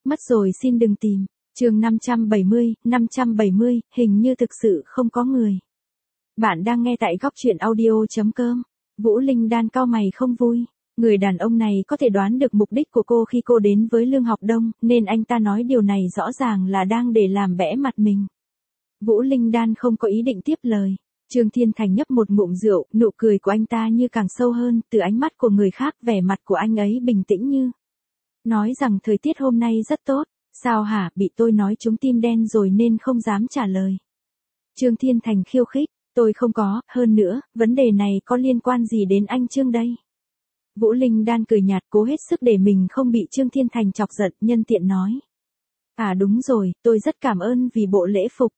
Mất rồi xin đừng tìm. Chương 570, hình như thực sự không có người. Bạn đang nghe tại góc truyện audio.com. Vũ Linh Đan cau mày không vui. Người đàn ông này có thể đoán được mục đích của cô khi cô đến với Lương Học Đông, nên anh ta nói điều này rõ ràng là đang để làm bẽ mặt mình. Vũ Linh Đan không có ý định tiếp lời. Trương Thiên Thành nhấp một ngụm rượu, nụ cười của anh ta như càng sâu hơn, từ ánh mắt của người khác vẻ mặt của anh ấy bình tĩnh như nói rằng thời tiết hôm nay rất tốt. Sao hả, bị tôi nói trúng tim đen rồi nên không dám trả lời. Trương Thiên Thành khiêu khích, tôi không có, hơn nữa, vấn đề này có liên quan gì đến anh Trương đây? Vũ Linh Đan cười nhạt cố hết sức để mình không bị Trương Thiên Thành chọc giận, nhân tiện nói. À đúng rồi, tôi rất cảm ơn vì bộ lễ phục.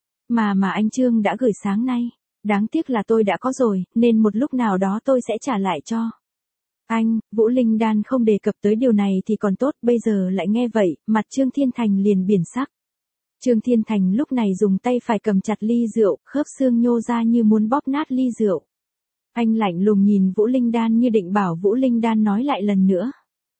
Mà anh Trương đã gửi sáng nay. Đáng tiếc là tôi đã có rồi, nên một lúc nào đó tôi sẽ trả lại cho. Anh, Vũ Linh Đan không đề cập tới điều này thì còn tốt, bây giờ lại nghe vậy, mặt Trương Thiên Thành liền biển sắc. Trương Thiên Thành lúc này dùng tay phải cầm chặt ly rượu, khớp xương nhô ra như muốn bóp nát ly rượu. Anh lạnh lùng nhìn Vũ Linh Đan như định bảo Vũ Linh Đan nói lại lần nữa.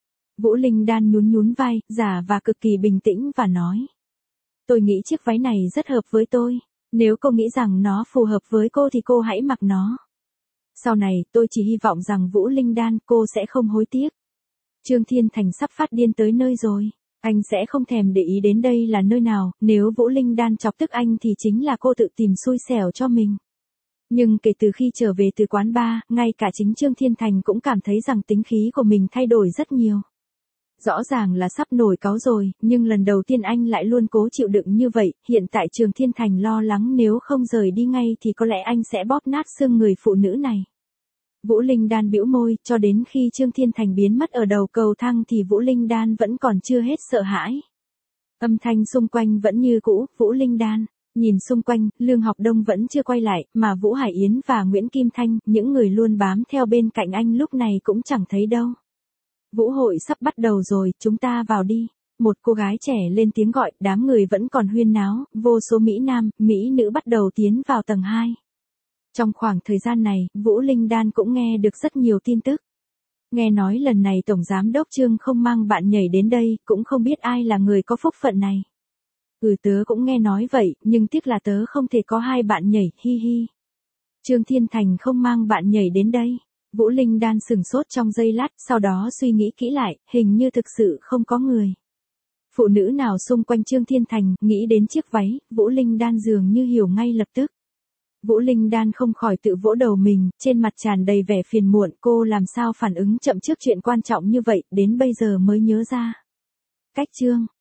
Vũ Linh Đan nhún vai, giả và cực kỳ bình tĩnh và nói. Tôi nghĩ chiếc váy này rất hợp với tôi. Nếu cô nghĩ rằng nó phù hợp với cô thì cô hãy mặc nó. Sau này, tôi chỉ hy vọng rằng Vũ Linh Đan cô sẽ không hối tiếc. Trương Thiên Thành sắp phát điên tới nơi rồi. Anh sẽ không thèm để ý đến đây là nơi nào, nếu Vũ Linh Đan chọc tức anh thì chính là cô tự tìm xui xẻo cho mình. Nhưng kể từ khi trở về từ quán bar, ngay cả chính Trương Thiên Thành cũng cảm thấy rằng tính khí của mình thay đổi rất nhiều. Rõ ràng là sắp nổi cáu rồi, nhưng lần đầu tiên anh lại luôn cố chịu đựng như vậy, hiện tại Trương Thiên Thành lo lắng nếu không rời đi ngay thì có lẽ anh sẽ bóp nát xương người phụ nữ này. Vũ Linh Đan bĩu môi, cho đến khi Trương Thiên Thành biến mất ở đầu cầu thang thì Vũ Linh Đan vẫn còn chưa hết sợ hãi. Âm thanh xung quanh vẫn như cũ, Vũ Linh Đan. Nhìn xung quanh, Lương Học Đông vẫn chưa quay lại, mà Vũ Hải Yến và Nguyễn Kim Thanh, những người luôn bám theo bên cạnh anh lúc này cũng chẳng thấy đâu. Vũ hội sắp bắt đầu rồi, chúng ta vào đi. Một cô gái trẻ lên tiếng gọi, đám người vẫn còn huyên náo, vô số Mỹ Nam, Mỹ nữ bắt đầu tiến vào tầng 2. Trong khoảng thời gian này, Vũ Linh Đan cũng nghe được rất nhiều tin tức. Nghe nói lần này Tổng Giám đốc Trương không mang bạn nhảy đến đây, cũng không biết ai là người có phúc phận này. Tớ cũng nghe nói vậy, nhưng tiếc là tớ không thể có hai bạn nhảy, hi hi. Trương Thiên Thành không mang bạn nhảy đến đây. Vũ Linh Đan sửng sốt trong giây lát, sau đó suy nghĩ kỹ lại, hình như thực sự không có người. Phụ nữ nào xung quanh Trương Thiên Thành, nghĩ đến chiếc váy, Vũ Linh Đan dường như hiểu ngay lập tức. Vũ Linh Đan không khỏi tự vỗ đầu mình, trên mặt tràn đầy vẻ phiền muộn, cô làm sao phản ứng chậm trước chuyện quan trọng như vậy, đến bây giờ mới nhớ ra. Cách Trương